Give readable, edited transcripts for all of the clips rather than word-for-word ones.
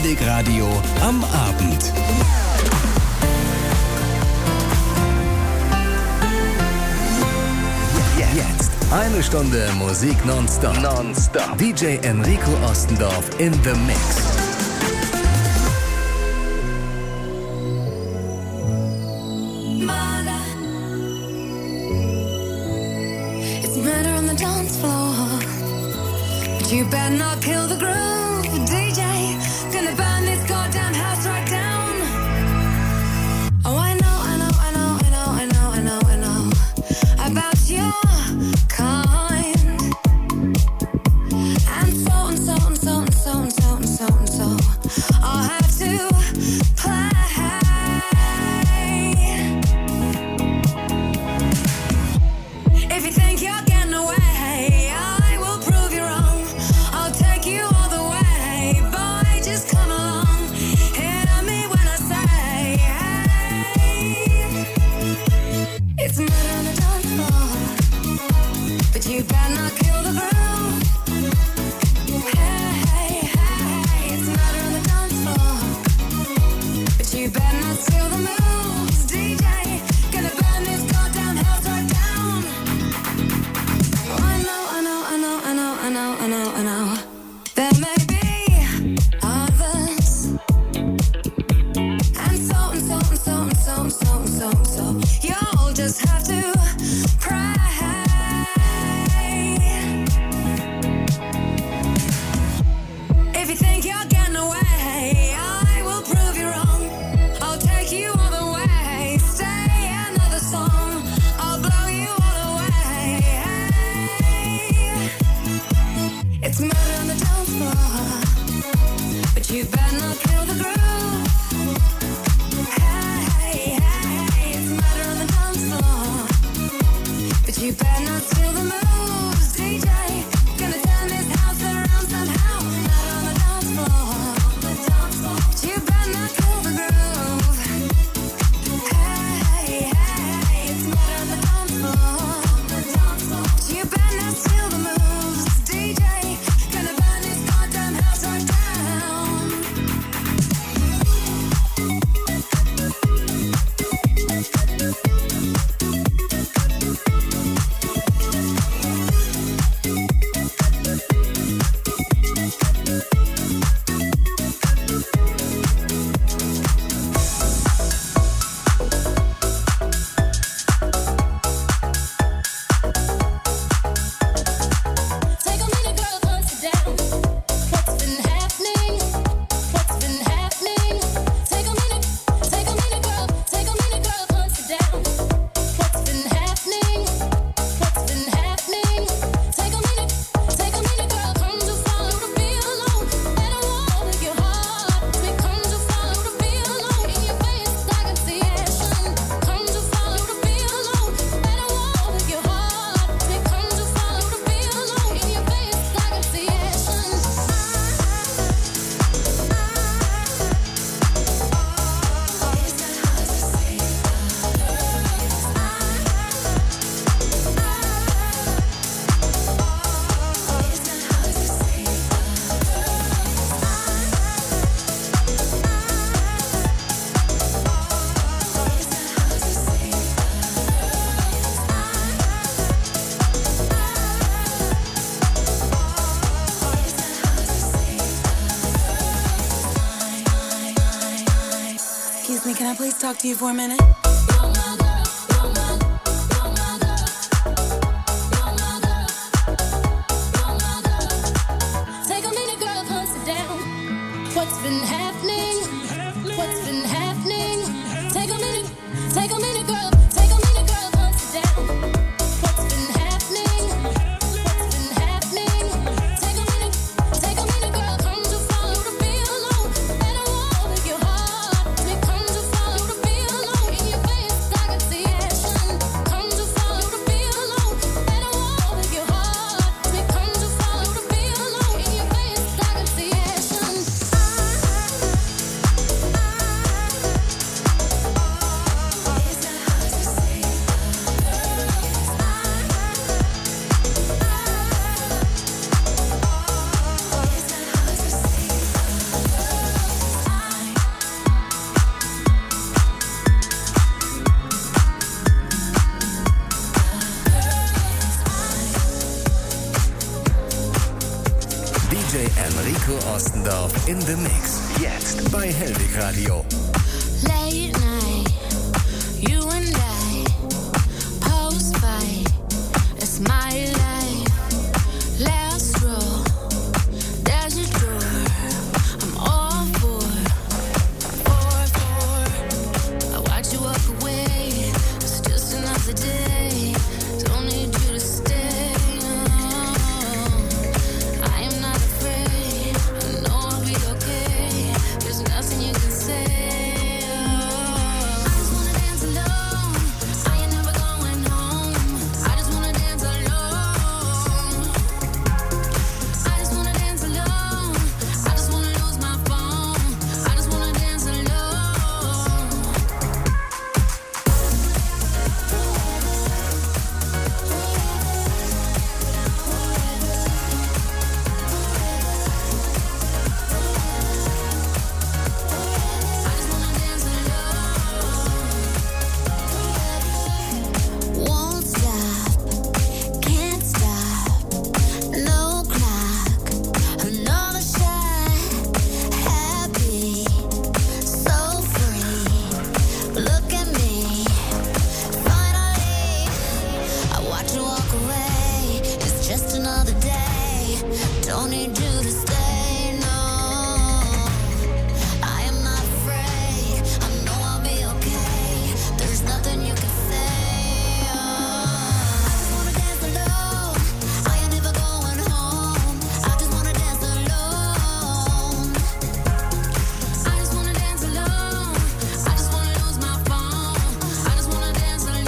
Venedig Radio am Abend. Jetzt eine Stunde Musik nonstop. DJ Enrico Ostendorf in the Mix. You better not kill the groove, DJ. Gonna burn this goddamn house right down. Oh, I know about your kind. And so I'll have to play. If you think you're getting away, you better not kill the groove. Hey, it's murder on the dance floor. But you better not steal the moves, DJ. Gonna burn this goddamn house right down. Oh, I know. There may be others. And so. You'll just have to pray. If you think you're getting away, I will prove you wrong. I'll take you all the way. Stay another song. I'll blow you all away. It's murder on the dance floor. But you better not kill the groove. Hey, it's murder on the dance floor. But you better not steal the moves, DJ. Gonna turn this house around somehow. Murder on the dance floor. But you better not kill the groove. Hey, it's murder on the dance floor. But you better not steal the moves, DJ. Gonna burn this goddamn house right down. Can I please talk to you for a minute? Take a minute, girl, come sit down. What's been happening? What's been happening? Take a minute, girl. Take a minute, girl, come sit down. What's been happening? What's been happening? Take a minute, girl. Come to follow the beat alone. And I walk with your heart. Come to follow the beat alone. In your face, I can see action. Come to follow the beat alone. And I walk with your heart. Come to follow the beat alone. In your face, I can see action. Rico Ostendorf in the Mix. Jetzt bei Hellwig Radio. Late night, you and I, post-fight, it's my life. Last row, there's a door, I'm all for. I watch you walk away, it's just another day, don't need you to stay, no. I am not afraid, I know I'll be okay, there's nothing you can say. I just wanna dance alone, I ain't never going home, I just wanna dance alone. I just wanna dance alone, I just wanna lose my phone, I just wanna dance alone. Won't stop, can't stop, no clock, another shot, happy, so free, look at me, finally, I watch you walk away, it's just another day, don't need you to stay, no, I am not afraid, I know I'll be okay, there's nothing you can say. I just wanna dance alone, I ain't never going home, I just wanna dance alone. I just wanna dance alone, I just wanna lose my phone, I just wanna dance alone.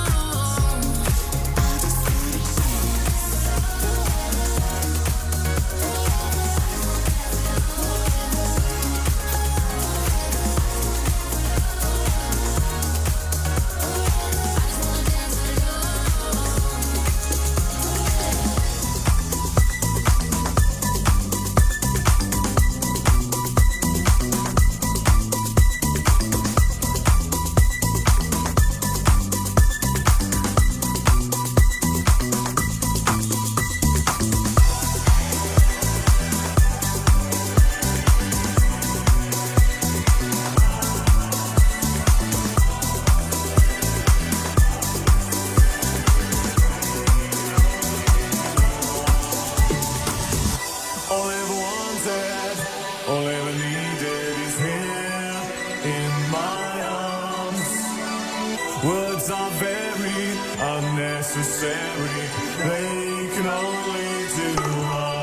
All I ever wanted, all I ever needed is here in my arms. Words are very unnecessary, they can only do harm.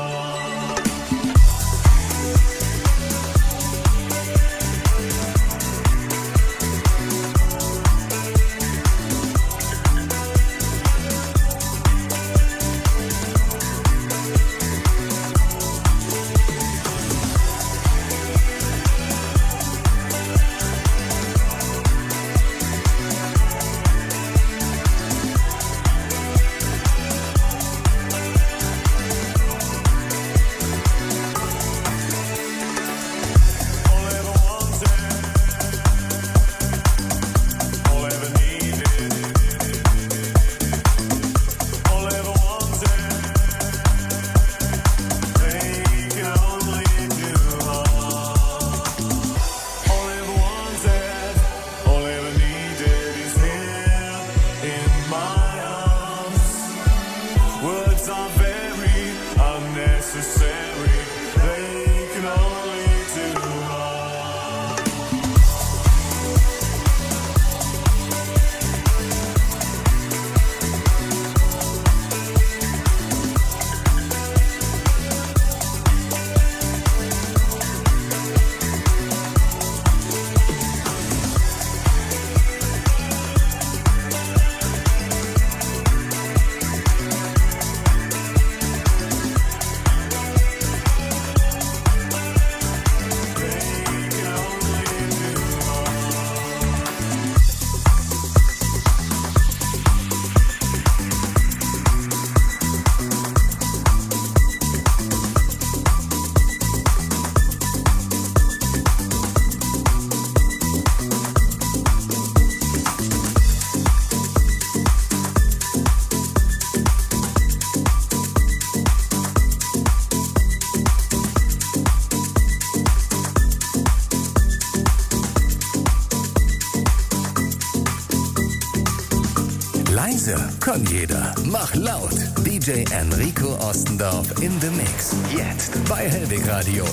Leise kann jeder. Mach laut. DJ Enrico Ostendorf in the Mix. Jetzt bei Helwig Radio.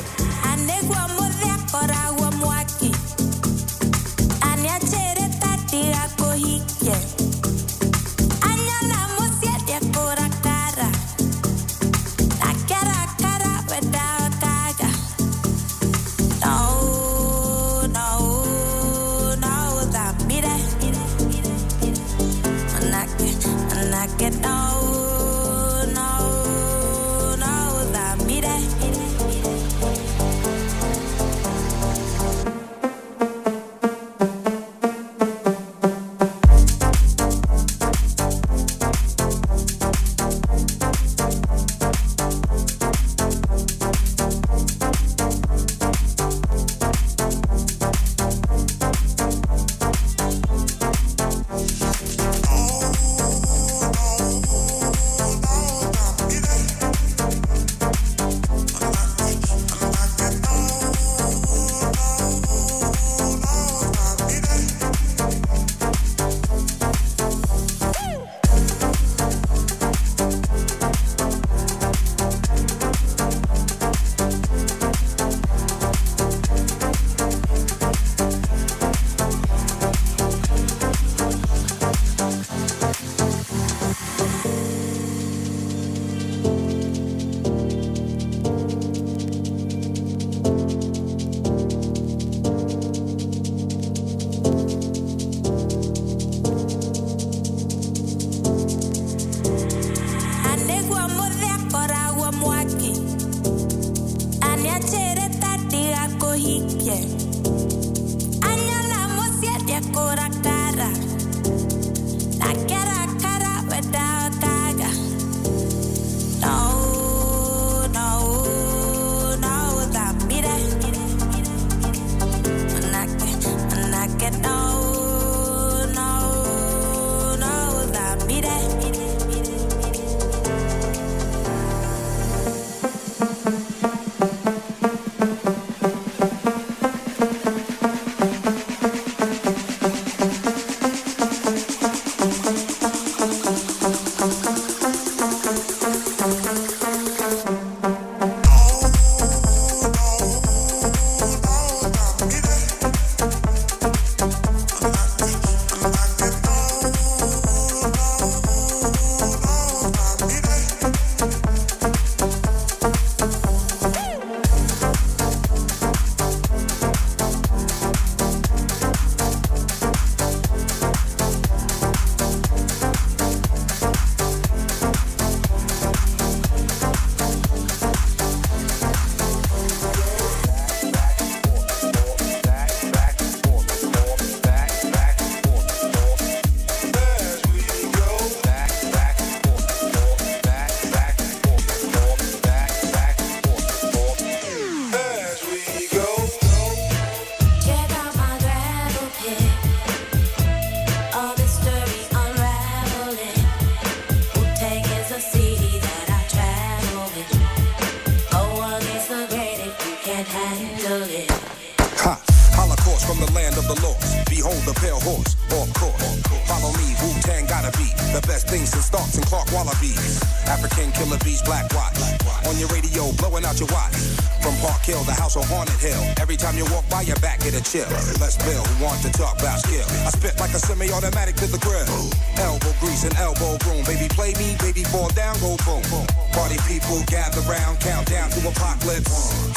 Chill. Let's build. Who want to talk about skill? I spit like a semi-automatic to the grill. Elbow grease and elbow room. Baby, play me. Baby, fall down. Go boom. Party people gather round. Count down to apocalypse.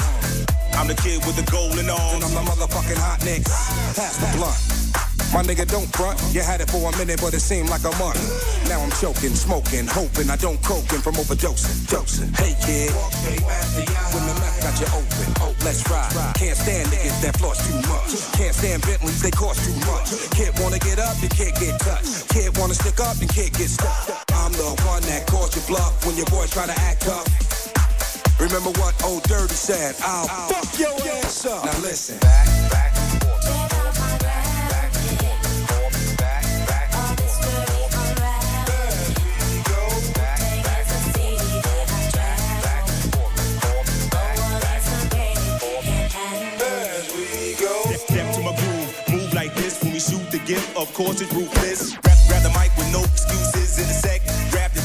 I'm the kid with the golden arms. And I'm the motherfucking hot nigga. Pass the blunt. My nigga, don't front. You had it for a minute, but it seemed like a month. Now I'm choking, smoking, hoping I don't croaking from overdosing. Hey kid, when the mouth got you open, let's ride. Can't stand niggas that floss too much. Can't stand Bentleys, they cost too much. Kid wanna get up, you can't get touched. Kid wanna stick up, you can't get stuck. I'm the one that calls you bluff when your boys try to act tough. Remember what old Dirty said, I'll fuck your ass up. Now listen. Back and forth. Of course it's ruthless. Grab the mic with no excuses.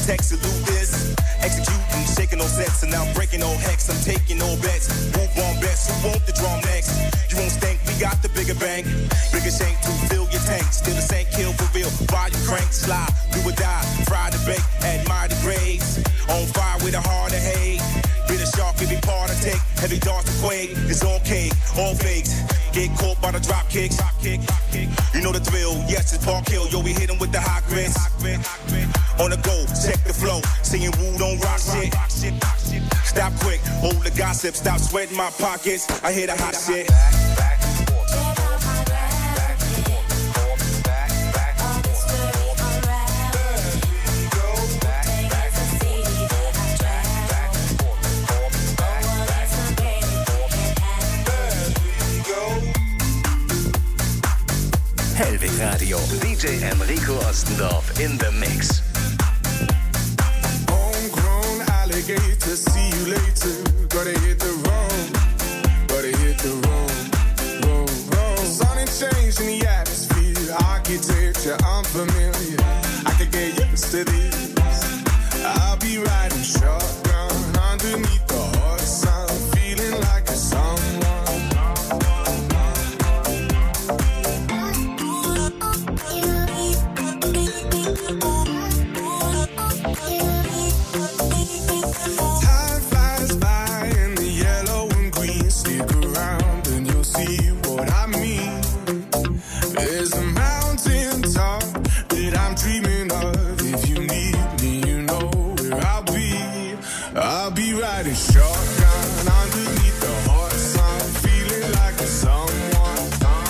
text, salute this. Executing, shaking no sets, and now I'm breaking no hex. I'm taking no bets. Move on bets, who want the drum next? You won't stink, we got the bigger bank. Bigger shank to fill your tank. Still the same kill for real. While you crank, slide, do or die. Fry the bake, admire the grades. On fire with a heart of hate. Bit of shark, every part I take. Heavy darts to quake. It's on cake, all fakes. Get caught by the drop kicks. You know the drill, yes, it's Park Hill. Yo, we hit him with the hot grits. On the go, check the flow. Singing woo, don't rock shit. Stop quick, hold the gossip. Stop sweating my pockets. I hear the hot shit. Hellwig Radio. DJ Enrico Ostendorf in the mix. Homegrown alligator, see you later. Gotta hit the road, gotta hit the road. Sun and change in the atmosphere. Architecture unfamiliar. I could get used to this. I'll be riding shotgun underneath the hot sun, feeling like a someone. Time flies by in the yellow and green. Stick around and you'll see what I mean. There's a mountain top that I'm dreaming of. If you need me, you know where I'll be. I'll be riding shotgun underneath the hot sun, feeling like a someone.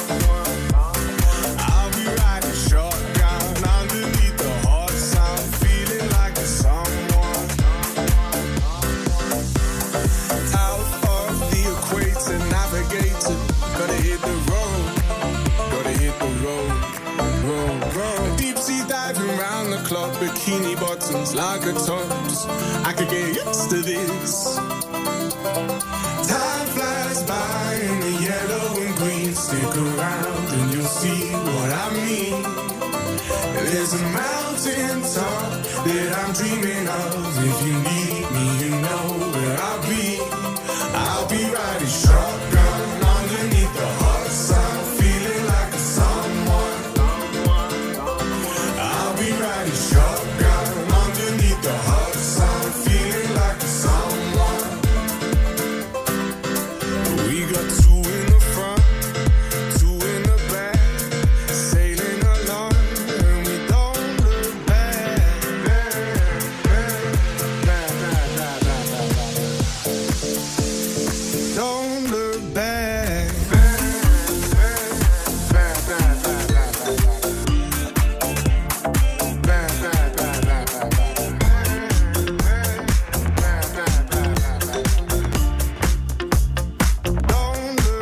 I'll be riding shotgun underneath the hot sun, feeling like a someone. Out of the equator, navigator, gotta hit the road, gotta hit the road. Deep sea diving round the clock, bikini bottoms, lager tops. I could get used to this. Time flies by in the yellow and green. Stick around and you'll see what I mean. There's a mountain top that I'm dreaming of. If you need me, you know where I'll be. I'll be riding shotgun underneath the hot sun, feeling like a someone. I'll be riding shotgun underneath the hot sun, feeling like a someone. We got two in the front, two in the back, sailing along, and we don't look back. Don't look back. Don't look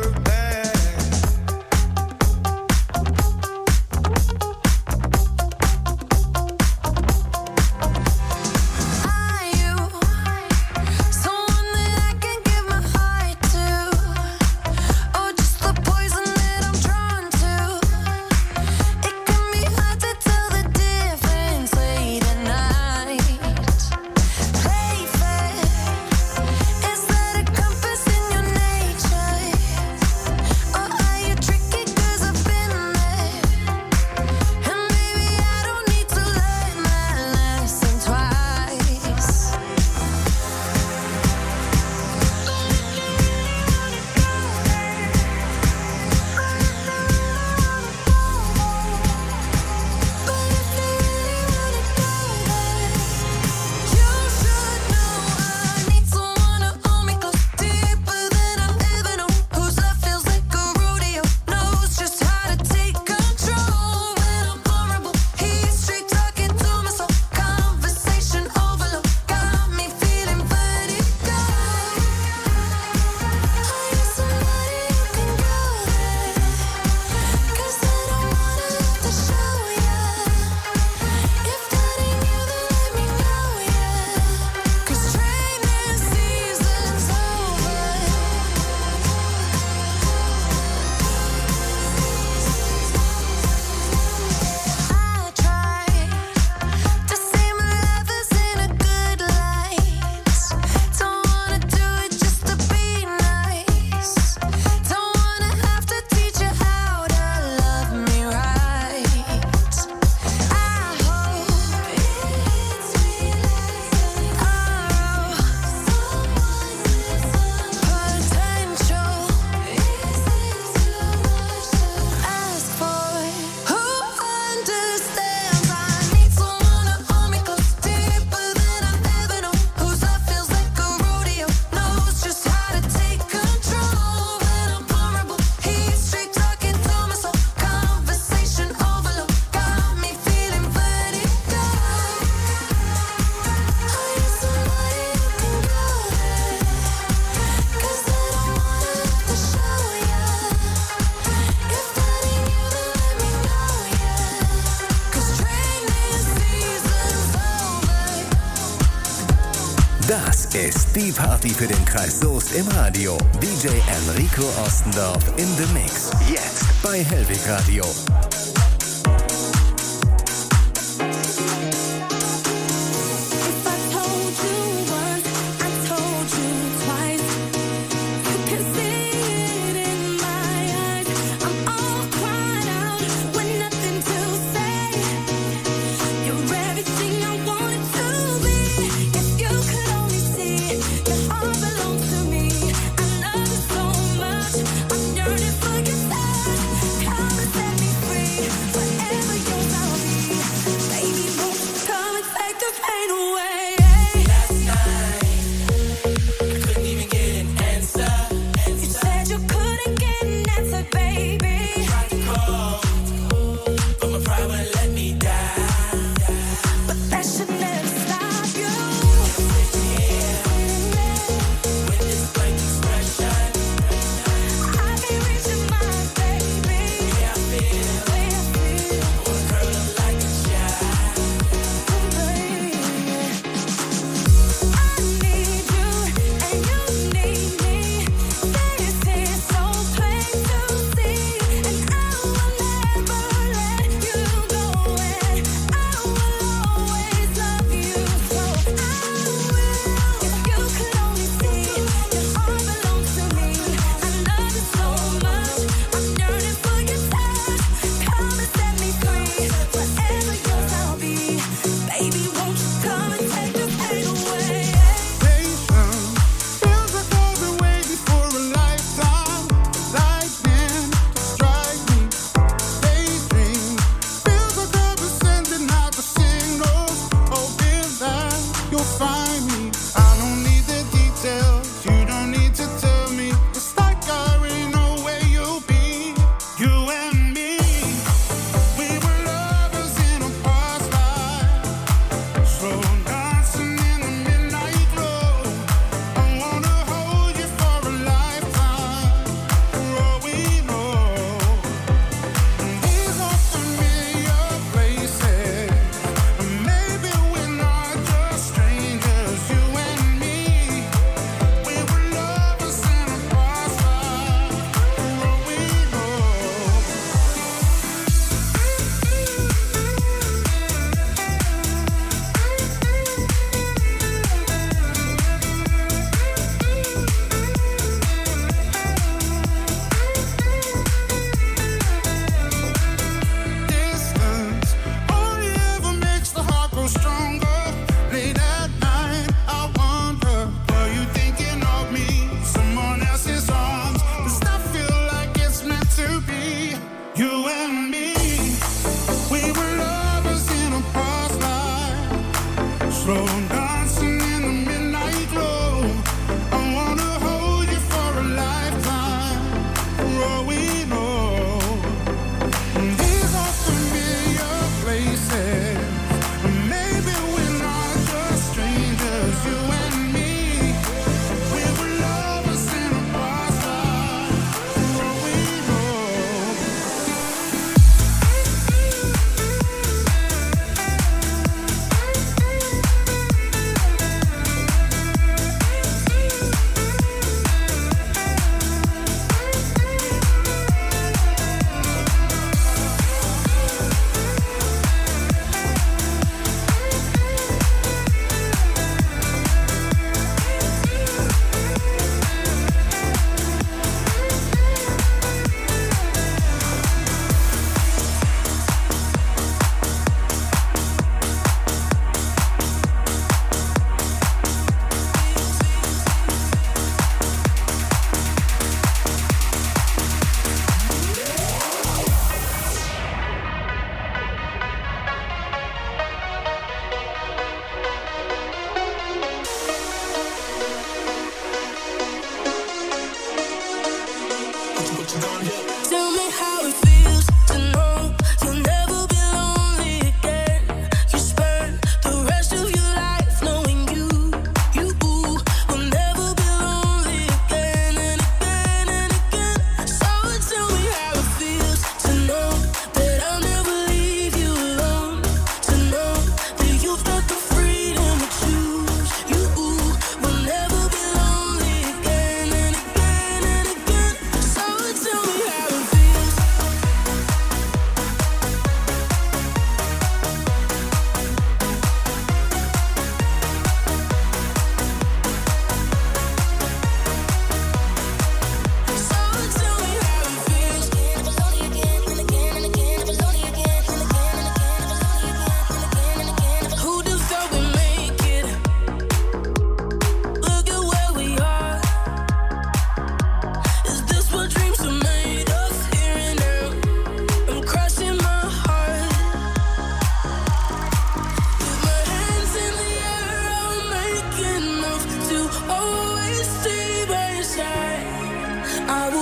ist die Party für den Kreis Soest im Radio. DJ Enrico Ostendorf in the Mix. Jetzt bei Hellwig Radio.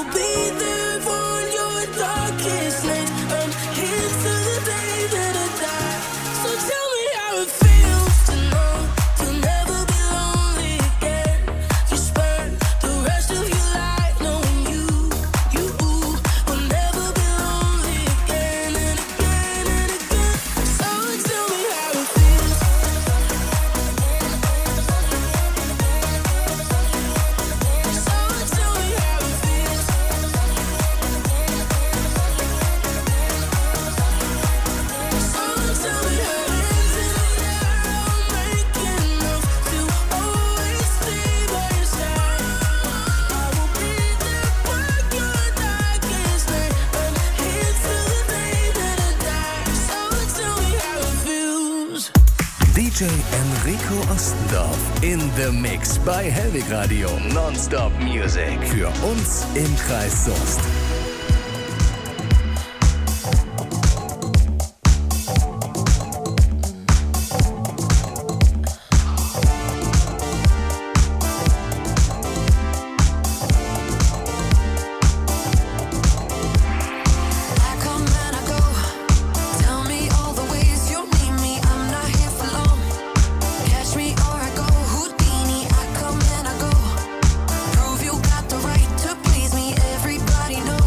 will be there for your darkest night. I'm here till the day that I die. So tell me how it feels to know you'll never be lonely again. You spend the rest of your life knowing you will never be lonely again and again and again. So tell me how it feels. So tell me how it feels. So tell me how it is. Making enough to always stay by your side. I will be there for your darkest night. I'm here till the day that I die. So tell me how it feels. DJ Enrico Ostendorf in the Mix bei Helwig Radio. Nonstop Music für uns im Kreis Soest. I come and I go. Tell me all the ways you need me. I'm not here for long. Catch me or I go Houdini. I come and I go. Prove you got the right to please me. Everybody knows.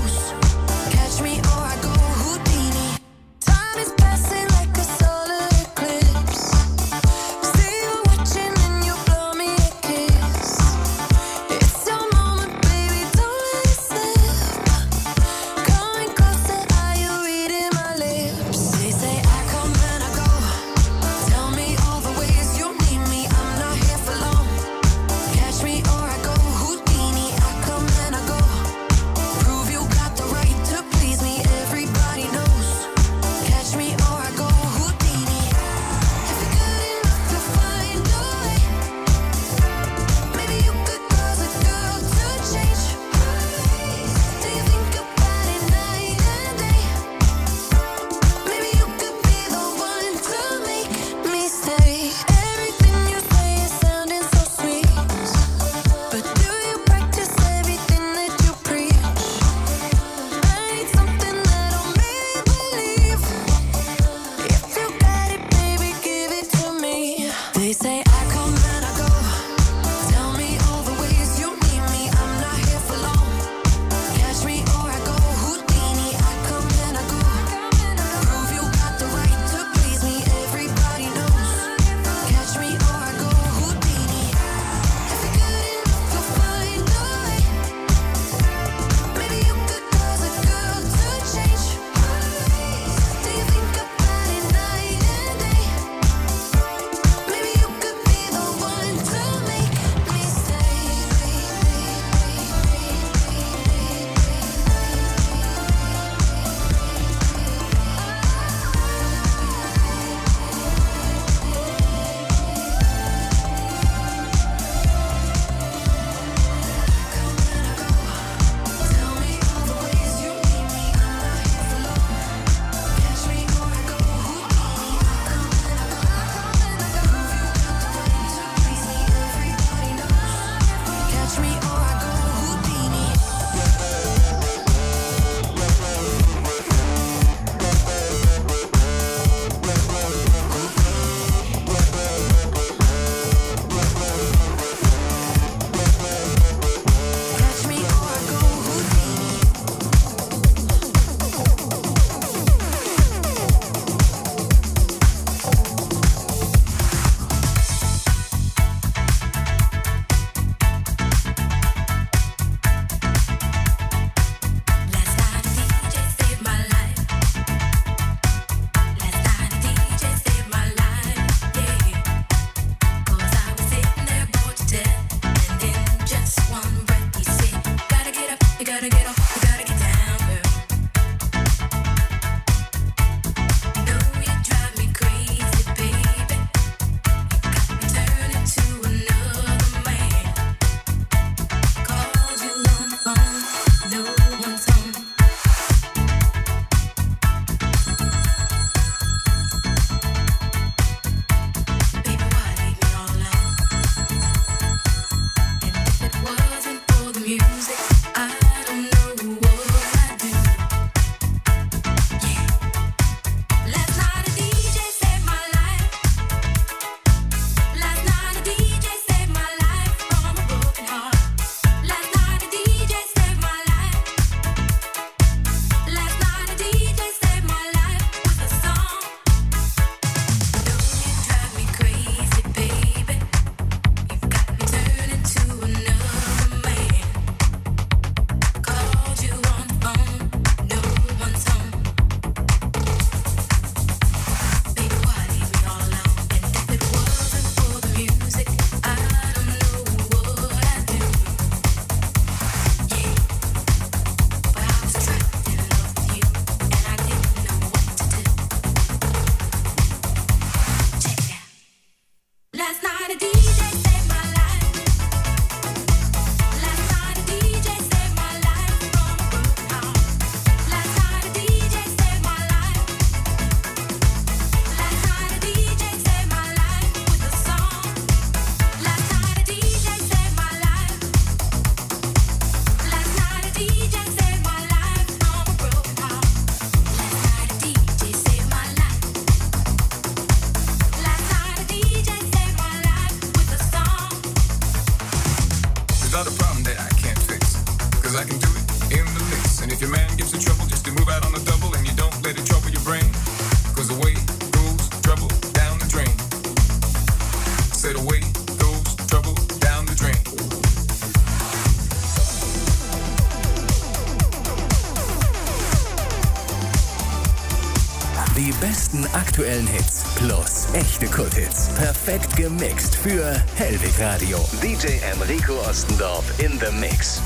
if your man gives you trouble, just to move out on the double and you don't let it trouble your brain. Cause away goes trouble down the drain. Said away goes trouble down the drain. Die besten aktuellen Hits plus echte Kult-Hits. Perfekt gemixt für Hellwig Radio. DJ Enrico Ostendorf in the Mix.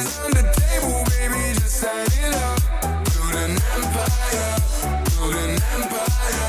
Dealers on the table, baby, just sign it up. Build an empire, build an empire.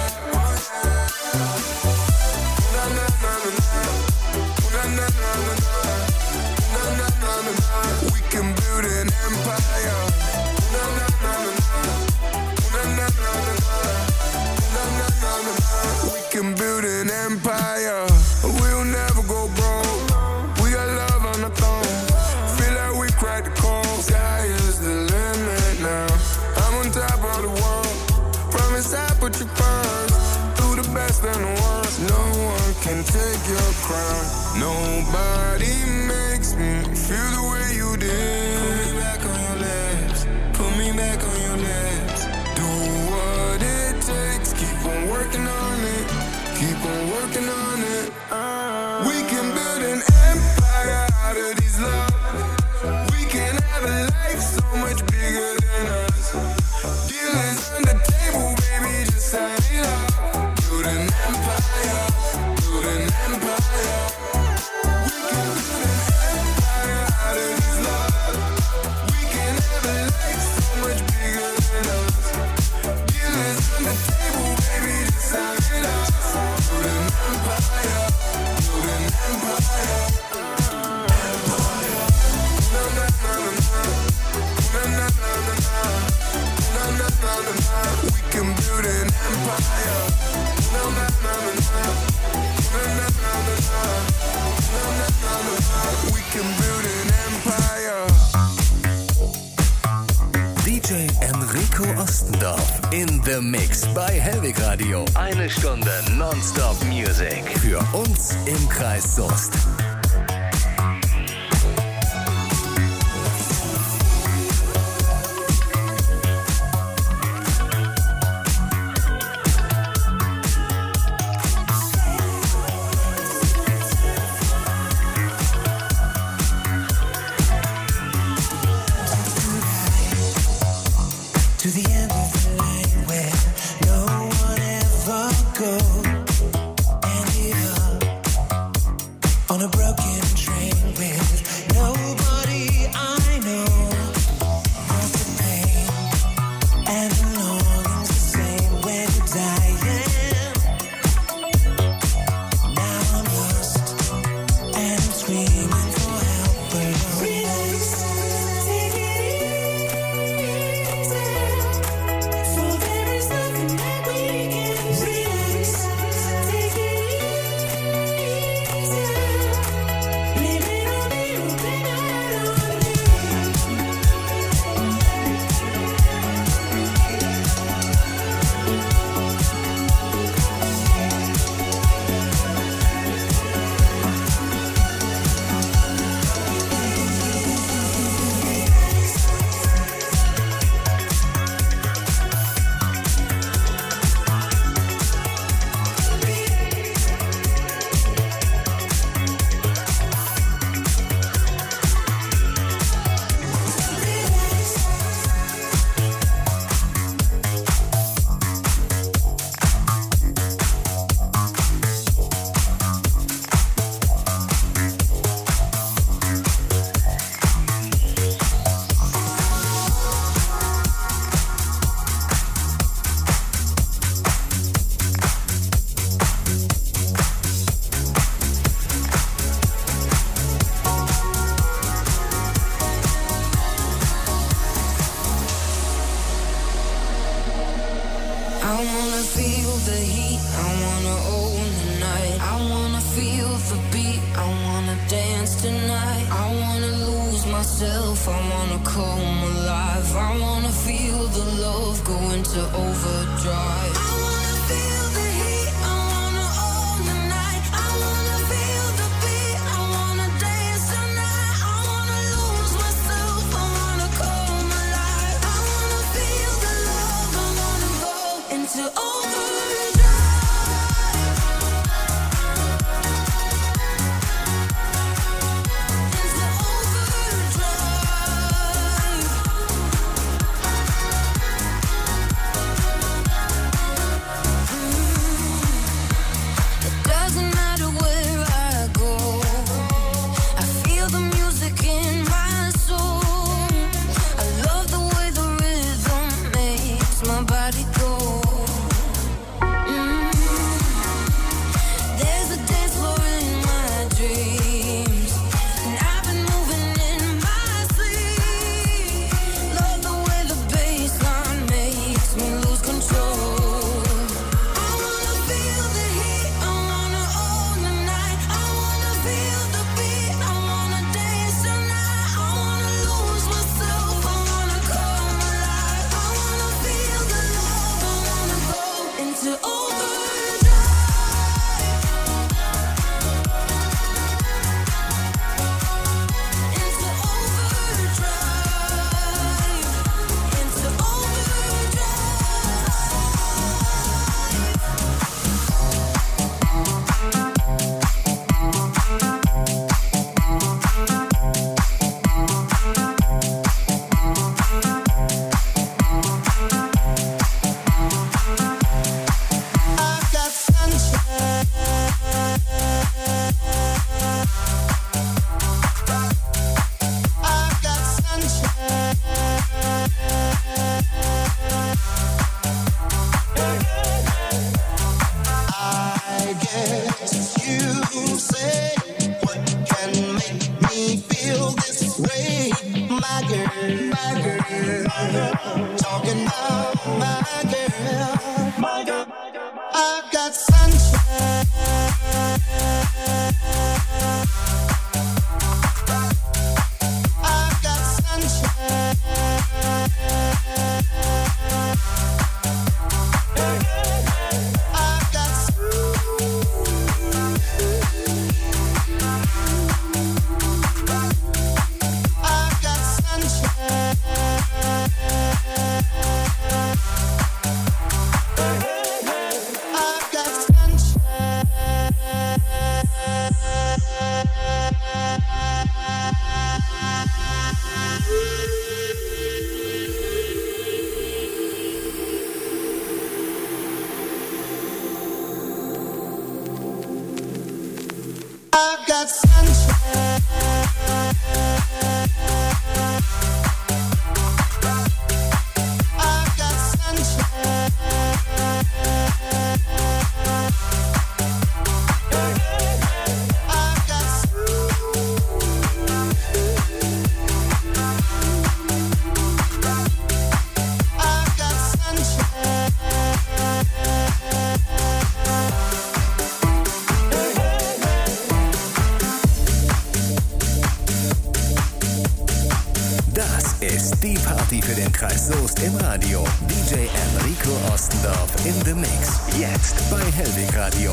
Na na na na na, na na na na na, na na na na na. We can build an empire. Na na na na na, na na na na na, na na na na na. We can build an empire. We'll never go broke. We got love on the throne. Feel like we cracked the code. Sky is the limit now. I'm on top of the world. Promise I put you first. Through the best and the worst. No one can take your crown. Nobody makes me feel the way you did. Put me back on your lips. Put me back on your lips. Do what it takes. Keep on working on it. Keep on working on it. We can build an empire out of these love. We can have a life so much bigger than us. Dealers on the table, baby, just sign it up. Build an empire, build an empire. We can build an empire out of these love. We can have a life so much bigger than us. Dealers on the table, baby, just sign it up. Build an empire, build an empire. Na na na na na, na na na na na, na na na na na. We can build an empire. Na na na na na, na na na na na, na na na na na. We can build an empire. DJ Enrico Ostendorf in the Mix bei Hellwig Radio. Eine Stunde Nonstop Music für uns im Kreis Soest. To the end of the line where no one ever goes. Ended up on a broken train with nobody I know. Both the pain and the longing's the same when you're dying. Now I'm lost and I'm screaming for help, but relax, take it easy. So there is nothing that we can relax, take it easy. Blame it on me or blame it on you. I wanna feel the heat, I wanna own the night. I wanna feel the beat, I wanna dance tonight. I wanna lose myself, I wanna come alive. I wanna feel the love go into overdrive. I wanna feel the heat, I wanna own the night. I wanna feel the beat, I wanna dance tonight. I wanna lose myself, I wanna come alive. I wanna feel the love, I wanna go into overdrive. Into overdrive. I've got sunshine. I've got sunshine. I've got Das ist die Party für den Kreis Soest im Radio. DJ Enrico Ostendorf in the Mix. Jetzt bei Hellwig Radio.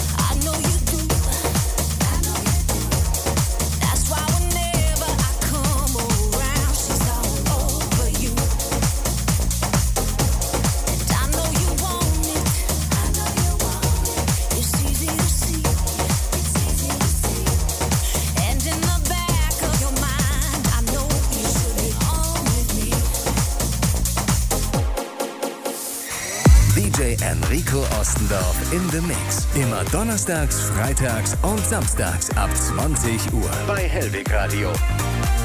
That's why whenever I come DJ Enrico Ostendorf in the Mix. Immer donnerstags, freitags und samstags ab 20 Uhr bei Hellwig Radio.